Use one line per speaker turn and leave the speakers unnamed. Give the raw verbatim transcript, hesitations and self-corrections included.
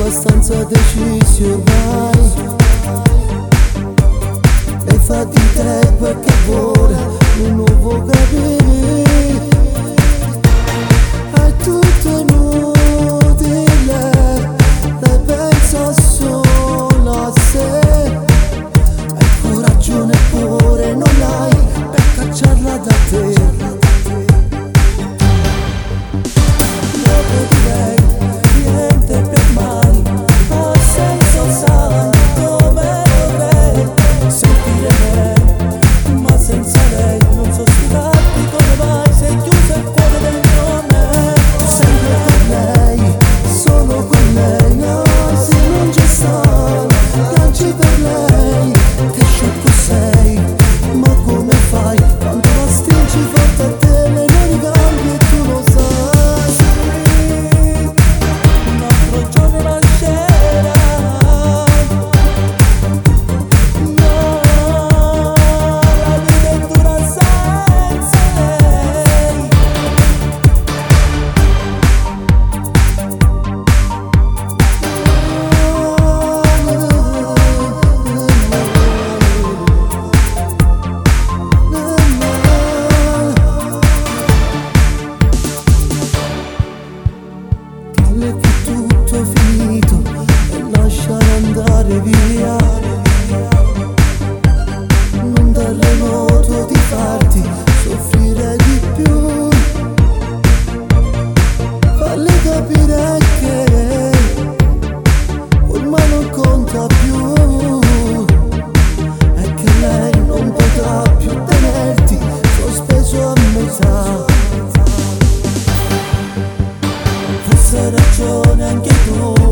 abbastanza decisi ormai, e fatti te qualche ora, non lo può capire. È tutto inutile, lei pensa solo a sé, e il coraggio neppure non l'hai per cacciarla da te. Che tutto è finito e lasciare andare via, non darle modo di farti soffrire di più, farle capire che ormai non conta più, e che lei non potrà più tenerti sospeso a metà. Forse hai ragione anche tu.